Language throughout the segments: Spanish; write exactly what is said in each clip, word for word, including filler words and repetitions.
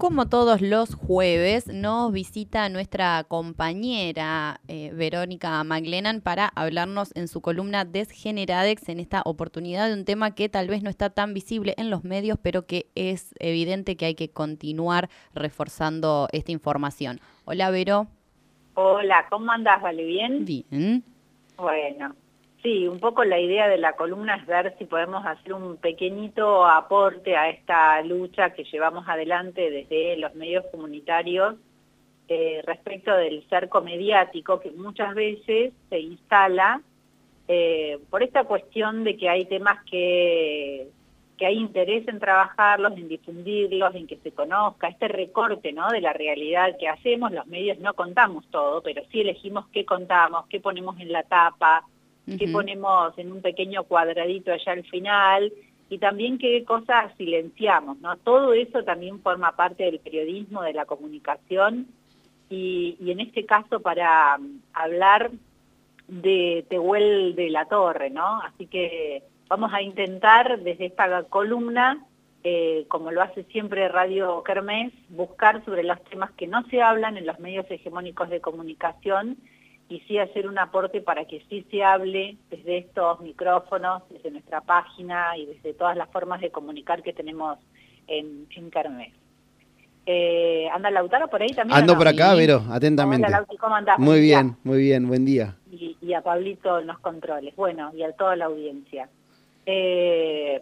Como todos los jueves, nos visita nuestra compañera eh, Verónica McLennan para hablarnos en su columna Desgeneradex, en esta oportunidad de un tema que tal vez no está tan visible en los medios, pero que es evidente que hay que continuar reforzando esta información. Hola, Vero. Hola, ¿cómo andás? ¿Vale bien? Bien. Bueno, sí, un poco la idea de la columna es ver si podemos hacer un pequeñito aporte a esta lucha que llevamos adelante desde los medios comunitarios eh, respecto del cerco mediático que muchas veces se instala eh, por esta cuestión de que hay temas que, que hay interés en trabajarlos, en difundirlos, en que se conozca, este recorte, ¿no?, de la realidad que hacemos. Los medios no contamos todo, pero sí elegimos qué contamos, qué ponemos en la tapa, qué Uh-huh. ponemos en un pequeño cuadradito allá al final, y también qué cosas silenciamos, ¿no? Todo eso también forma parte del periodismo, de la comunicación, y, y en este caso para um, hablar de Tehuel de la Torre, ¿no? Así que vamos a intentar desde esta columna, eh, como lo hace siempre Radio Kermés, buscar sobre los temas que no se hablan en los medios hegemónicos de comunicación y sí hacer un aporte para que sí se hable desde estos micrófonos, desde nuestra página y desde todas las formas de comunicar que tenemos en, en Kermés. Eh, ¿Anda Lautaro por ahí también Ando o no? por acá, Sí. Vero, Hola atentamente. Lauti, ¿cómo andás? Muy Buen día. bien, muy bien, buen día. Y, y a Pablito en los controles, bueno, y a toda la audiencia. Eh,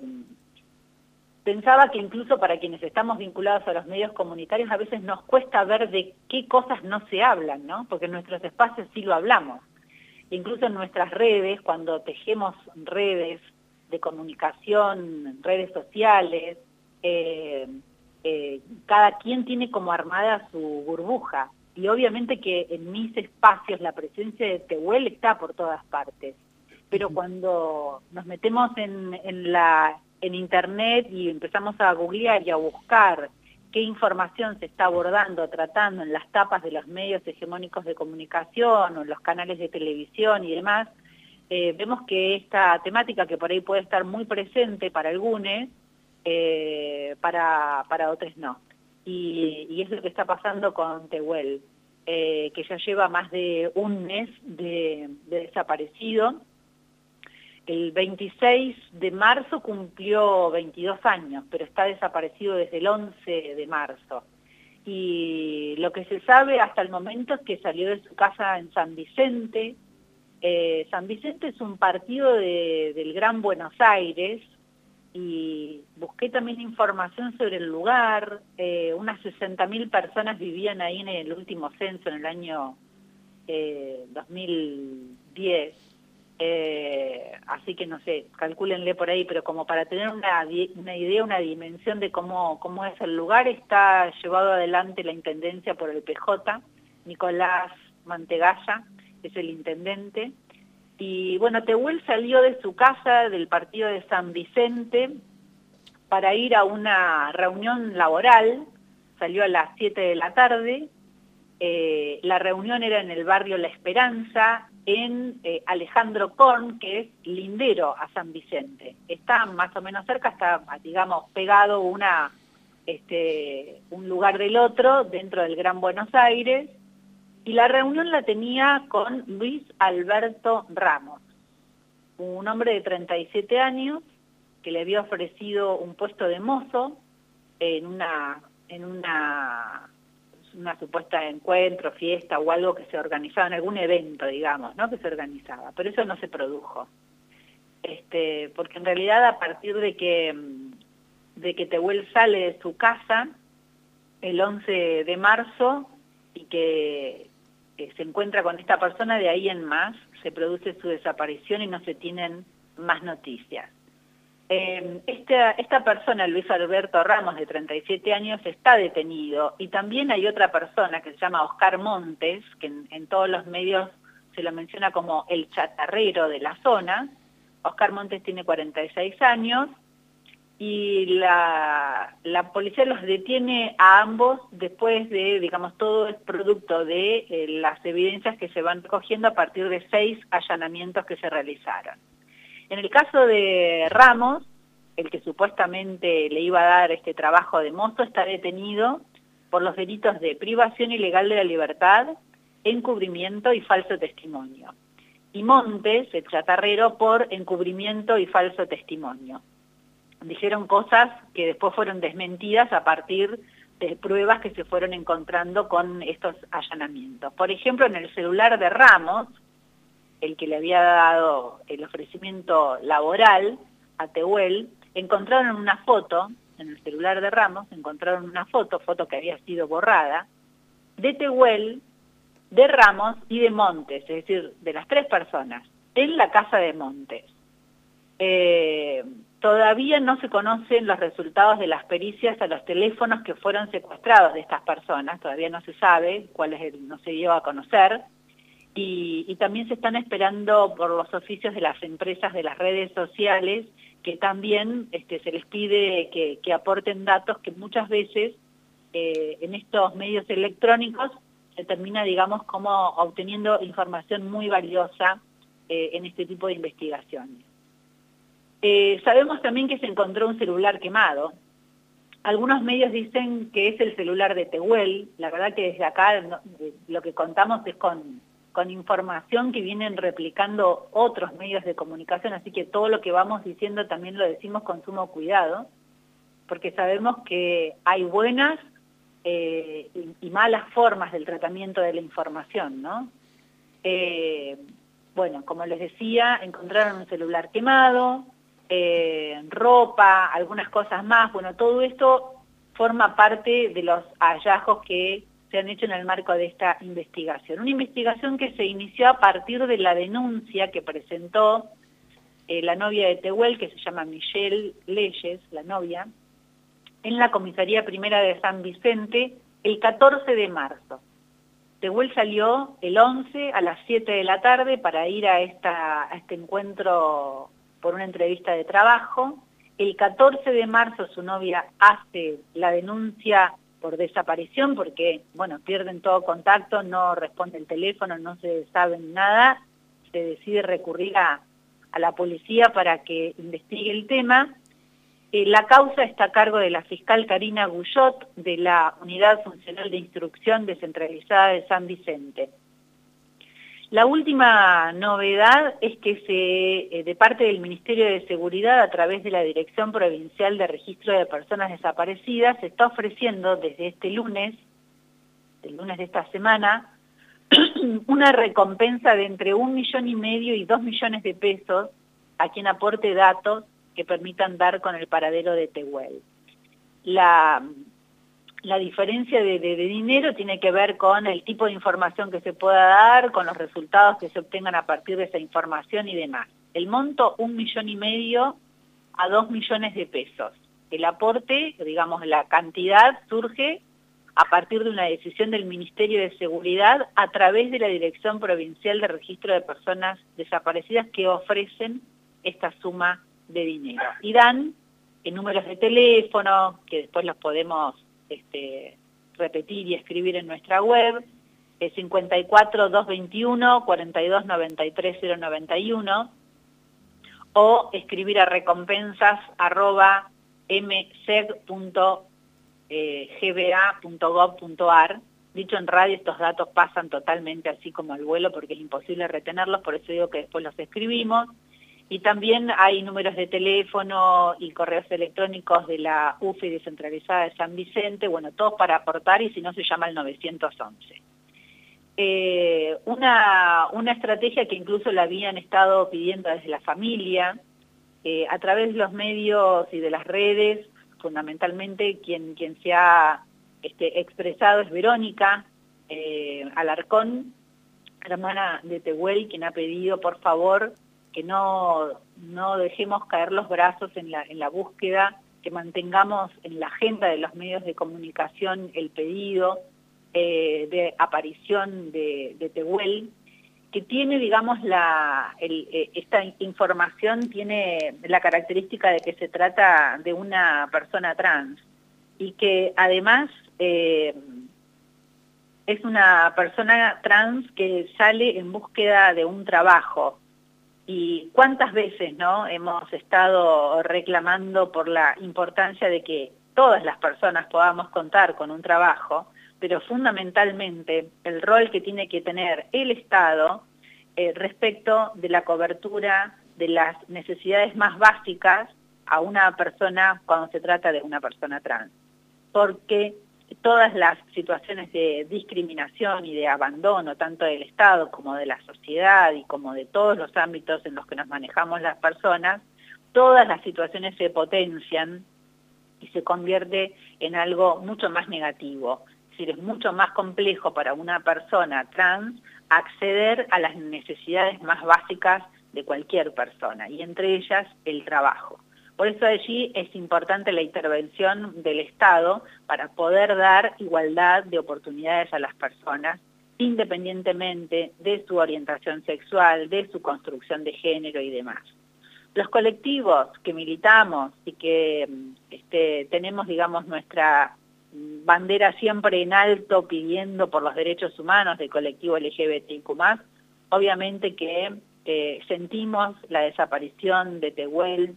pensaba que incluso para quienes estamos vinculados a los medios comunitarios a veces nos cuesta ver de qué cosas no se hablan, ¿no? Porque en nuestros espacios sí lo hablamos. Incluso en nuestras redes, cuando tejemos redes de comunicación, redes sociales, eh, eh, cada quien tiene como armada su burbuja. Y obviamente que en mis espacios la presencia de Tehuel está por todas partes. Pero cuando nos metemos en, en, la, en internet y empezamos a googlear y a buscar qué información se está abordando, tratando en las tapas de los medios hegemónicos de comunicación o en los canales de televisión y demás, eh, vemos que esta temática que por ahí puede estar muy presente para algunos, eh, para, para otros no. Y, y es lo que está pasando con Tehuel, eh, que ya lleva más de un mes de, de desaparecido. El veintiséis de marzo cumplió veintidós años, pero está desaparecido desde el once de marzo. Y lo que se sabe hasta el momento es que salió de su casa en San Vicente. Eh, San Vicente es un partido de, del Gran Buenos Aires, y busqué también información sobre el lugar. Eh, unas sesenta mil personas vivían ahí en el último censo, en el año eh, dos mil diez. Eh, así que no sé, calcúlenle por ahí, pero como para tener una, una idea, una dimensión de cómo, cómo es el lugar, está llevado adelante la intendencia por el P J, Nicolás Mantegalla es el intendente. Y bueno, Tehuel salió de su casa, del partido de San Vicente, para ir a una reunión laboral. Salió a las siete de la tarde. Eh, la reunión era en el barrio La Esperanza, en eh, Alejandro Korn, que es lindero a San Vicente. Está más o menos cerca, está, digamos, pegado una, este, un lugar del otro, dentro del Gran Buenos Aires. Y la reunión la tenía con Luis Alberto Ramos, un hombre de treinta y siete años que le había ofrecido un puesto de mozo en una, en una, una supuesta encuentro, fiesta o algo que se organizaba, en algún evento, digamos, ¿no?, que se organizaba. Pero eso no se produjo. Este, porque en realidad a partir de que, de que Tehuel sale de su casa el once de marzo y que se encuentra con esta persona, de ahí en más se produce su desaparición y no se tienen más noticias. Eh, esta, esta persona, Luis Alberto Ramos, de treinta y siete años, está detenido, y también hay otra persona que se llama Oscar Montes, que en, en todos los medios se lo menciona como el chatarrero de la zona. Oscar Montes tiene cuarenta y seis años, y la, la policía los detiene a ambos después de, digamos, todo es producto de eh, las evidencias que se van recogiendo a partir de seis allanamientos que se realizaron. En el caso de Ramos, el que supuestamente le iba a dar este trabajo de mozo, está detenido por los delitos de privación ilegal de la libertad, encubrimiento y falso testimonio. Y Montes, el chatarrero, por encubrimiento y falso testimonio. Dijeron cosas que después fueron desmentidas a partir de pruebas que se fueron encontrando con estos allanamientos. Por ejemplo, en el celular de Ramos, el que le había dado el ofrecimiento laboral a Tehuel, encontraron una foto, en el celular de Ramos, encontraron una foto, foto que había sido borrada, de Tehuel, de Ramos y de Montes, es decir, de las tres personas, en la casa de Montes. Eh, todavía no se conocen los resultados de las pericias a los teléfonos que fueron secuestrados de estas personas, todavía no se sabe cuál es el, no se dio a conocer, y, y también se están esperando por los oficios de las empresas de las redes sociales, que también este, se les pide que, que aporten datos que muchas veces eh, en estos medios electrónicos se termina, digamos, como obteniendo información muy valiosa eh, en este tipo de investigaciones. Eh, sabemos también que se encontró un celular quemado. Algunos medios dicen que es el celular de Tehuel. La verdad que desde acá no, de, lo que contamos es con, con información que vienen replicando otros medios de comunicación, así que todo lo que vamos diciendo también lo decimos con sumo cuidado, porque sabemos que hay buenas eh, y, y malas formas del tratamiento de la información, ¿no? Eh, bueno, como les decía, encontraron un celular quemado, Eh, ropa, algunas cosas más. Bueno, todo esto forma parte de los hallazgos que se han hecho en el marco de esta investigación. Una investigación que se inició a partir de la denuncia que presentó eh, la novia de Tehuel, que se llama Michelle Leyes, la novia, en la Comisaría Primera de San Vicente el catorce de marzo. Tehuel salió el once a las siete de la tarde para ir a, esta, a este encuentro por una entrevista de trabajo. El catorce de marzo su novia hace la denuncia por desaparición porque, bueno, pierden todo contacto, no responde el teléfono, no se sabe nada, se decide recurrir a, a la policía para que investigue el tema. Eh, la causa está a cargo de la fiscal Karina Guyot, de la Unidad Funcional de Instrucción Descentralizada de San Vicente. La última novedad es que se, de parte del Ministerio de Seguridad, a través de la Dirección Provincial de Registro de Personas Desaparecidas, se está ofreciendo desde este lunes, el lunes de esta semana, una recompensa de entre un millón y medio y dos millones de pesos a quien aporte datos que permitan dar con el paradero de Tehuel. La... La diferencia de, de, de dinero tiene que ver con el tipo de información que se pueda dar, con los resultados que se obtengan a partir de esa información y demás. El monto, un millón y medio a dos millones de pesos. El aporte, digamos, la cantidad surge a partir de una decisión del Ministerio de Seguridad a través de la Dirección Provincial de Registro de Personas Desaparecidas que ofrecen esta suma de dinero. Y dan en números de teléfono, que después los podemos Este, repetir y escribir en nuestra web, es cincuenta y cuatro, doscientos veintiuno, cuarenta y dos, noventa y tres, cero noventa y uno, o escribir a recompensas arroba mseg punto g b a punto gov punto a r. Dicho en radio, estos datos pasan totalmente así como al vuelo porque es imposible retenerlos, por eso digo que después los escribimos. Y también hay números de teléfono y correos electrónicos de la U F I descentralizada de San Vicente, bueno, todos para aportar, y si no se llama el novecientos once. Eh, una, una estrategia que incluso la habían estado pidiendo desde la familia, eh, a través de los medios y de las redes, fundamentalmente quien, quien se ha este, expresado es Verónica eh, Alarcón, hermana de Tehuel, quien ha pedido, por favor, que no, no dejemos caer los brazos en la, en la búsqueda, que mantengamos en la agenda de los medios de comunicación el pedido eh, de aparición de, de Tehuel, que tiene, digamos, la, el, eh, esta información tiene la característica de que se trata de una persona trans y que además eh, es una persona trans que sale en búsqueda de un trabajo. Y cuántas veces, ¿no?, hemos estado reclamando por la importancia de que todas las personas podamos contar con un trabajo, pero fundamentalmente el rol que tiene que tener el Estado eh, respecto de la cobertura de las necesidades más básicas a una persona cuando se trata de una persona trans. Porque todas las situaciones de discriminación y de abandono, tanto del Estado como de la sociedad y como de todos los ámbitos en los que nos manejamos las personas, todas las situaciones se potencian y se convierte en algo mucho más negativo. Es decir, es mucho más complejo para una persona trans acceder a las necesidades más básicas de cualquier persona, y entre ellas el trabajo. Por eso allí es importante la intervención del Estado para poder dar igualdad de oportunidades a las personas, independientemente de su orientación sexual, de su construcción de género y demás. Los colectivos que militamos y que este, tenemos, digamos, nuestra bandera siempre en alto pidiendo por los derechos humanos del colectivo L G B T I Q más, obviamente que eh, sentimos la desaparición de Tehuel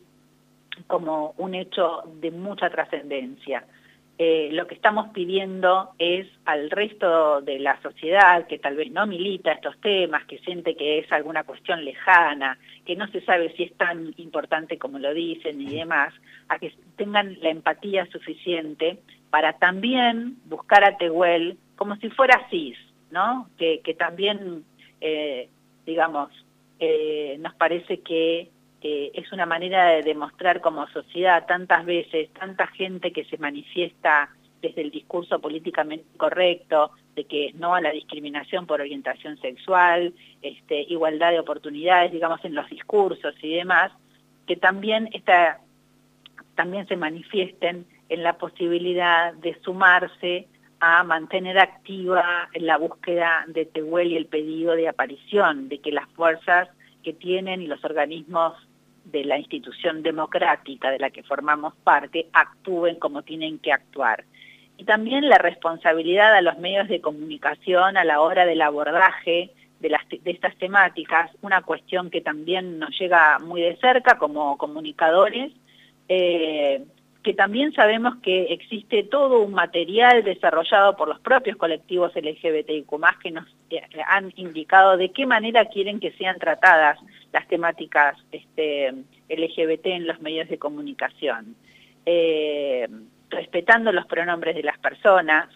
como un hecho de mucha trascendencia. Eh, lo que estamos pidiendo es al resto de la sociedad que tal vez no milita estos temas, que siente que es alguna cuestión lejana, que no se sabe si es tan importante como lo dicen y demás, a que tengan la empatía suficiente para también buscar a Tehuel como si fuera cis, ¿no? Que, que también, eh, digamos, eh, nos parece que Eh, es una manera de demostrar como sociedad tantas veces, tanta gente que se manifiesta desde el discurso políticamente correcto, de que no a la discriminación por orientación sexual, este, igualdad de oportunidades, digamos, en los discursos y demás, que también, esta, también se manifiesten en la posibilidad de sumarse a mantener activa la búsqueda de Tehuel y el pedido de aparición, de que las fuerzas que tienen y los organismos de la institución democrática de la que formamos parte actúen como tienen que actuar. Y también la responsabilidad a los medios de comunicación a la hora del abordaje de, las, de estas temáticas, una cuestión que también nos llega muy de cerca como comunicadores, eh, que también sabemos que existe todo un material desarrollado por los propios colectivos L G B T I Q más, que nos eh, han indicado de qué manera quieren que sean tratadas las temáticas este, L G B T en los medios de comunicación, eh, respetando los pronombres de las personas,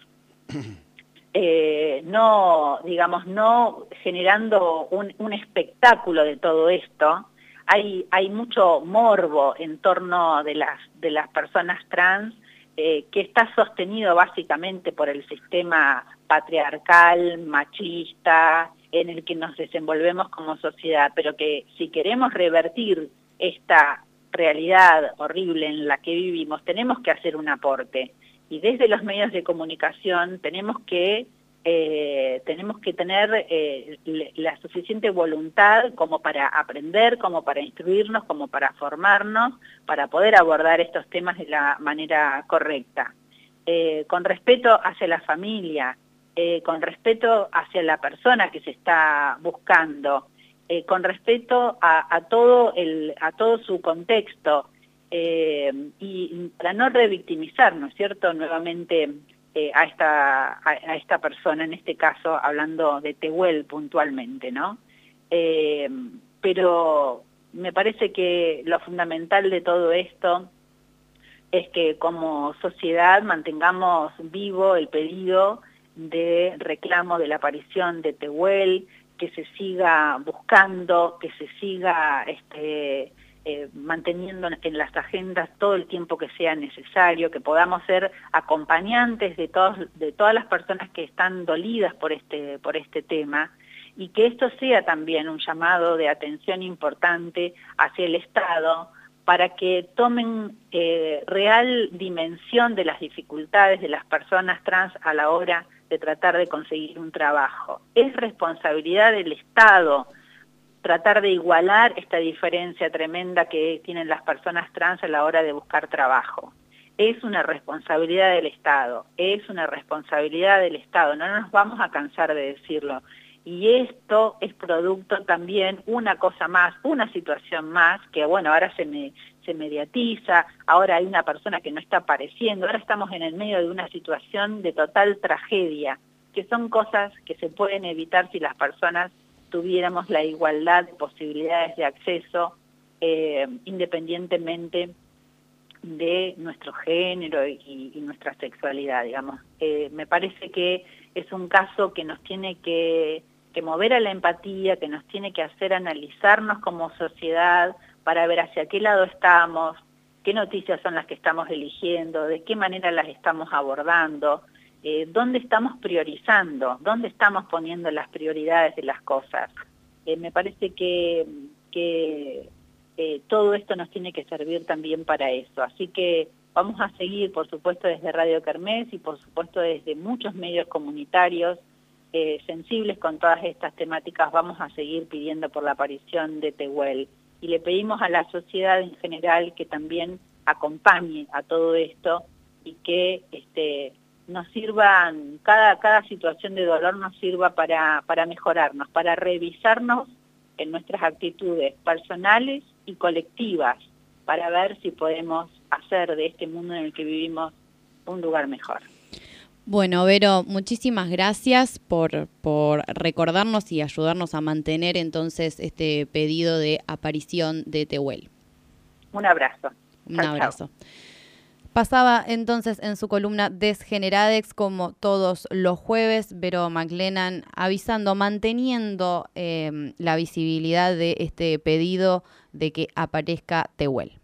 eh, no, digamos, no generando un, un espectáculo de todo esto. Hay, hay mucho morbo en torno de las, de las personas trans eh, que está sostenido básicamente por el sistema patriarcal, machista, en el que nos desenvolvemos como sociedad, pero que si queremos revertir esta realidad horrible en la que vivimos, tenemos que hacer un aporte. Y desde los medios de comunicación tenemos que Eh, tenemos que tener eh, la suficiente voluntad como para aprender, como para instruirnos, como para formarnos, para poder abordar estos temas de la manera correcta. Eh, con respeto hacia la familia, eh, con respeto hacia la persona que se está buscando, eh, con respeto a, a, todo el, a todo su contexto, eh, y para no revictimizar, ¿no es cierto?, nuevamente Eh, a, esta, a, a esta persona, en este caso, hablando de Tehuel puntualmente, ¿no? Eh, pero me parece que lo fundamental de todo esto es que como sociedad mantengamos vivo el pedido de reclamo de la aparición de Tehuel, que se siga buscando, que se siga este, eh, manteniendo en las agendas todo el tiempo que sea necesario, que podamos ser acompañantes de, todos, de todas las personas que están dolidas por este, por este tema, y que esto sea también un llamado de atención importante hacia el Estado para que tomen eh, real dimensión de las dificultades de las personas trans a la hora de tratar de conseguir un trabajo. Es responsabilidad del Estado tratar de igualar esta diferencia tremenda que tienen las personas trans a la hora de buscar trabajo. Es una responsabilidad del Estado, es una responsabilidad del Estado, no nos vamos a cansar de decirlo. Y esto es producto también, una cosa más, una situación más, que bueno, ahora se, me, se mediatiza, ahora hay una persona que no está apareciendo, ahora estamos en el medio de una situación de total tragedia, que son cosas que se pueden evitar si las personas tuviéramos la igualdad de posibilidades de acceso, eh, independientemente de nuestro género y, y nuestra sexualidad, digamos. Eh, me parece que es un caso que nos tiene que, que mover a la empatía, que nos tiene que hacer analizarnos como sociedad para ver hacia qué lado estamos, qué noticias son las que estamos eligiendo, de qué manera las estamos abordando, eh, dónde estamos priorizando, dónde estamos poniendo las prioridades de las cosas. Eh, me parece que... que Eh, todo esto nos tiene que servir también para eso. Así que vamos a seguir, por supuesto, desde Radio Kermés y por supuesto desde muchos medios comunitarios eh, sensibles con todas estas temáticas, vamos a seguir pidiendo por la aparición de Tehuel. Y le pedimos a la sociedad en general que también acompañe a todo esto y que este, nos sirvan, cada, cada situación de dolor nos sirva para, para mejorarnos, para revisarnos en nuestras actitudes personales y colectivas, para ver si podemos hacer de este mundo en el que vivimos un lugar mejor. Bueno, Vero, muchísimas gracias por, por recordarnos y ayudarnos a mantener entonces este pedido de aparición de Tehuel. Un abrazo. Un Chau, abrazo. chau. Pasaba entonces en su columna Desgeneradex, como todos los jueves, Vero McLennan avisando, manteniendo eh, la visibilidad de este pedido de que aparezca Tehuel.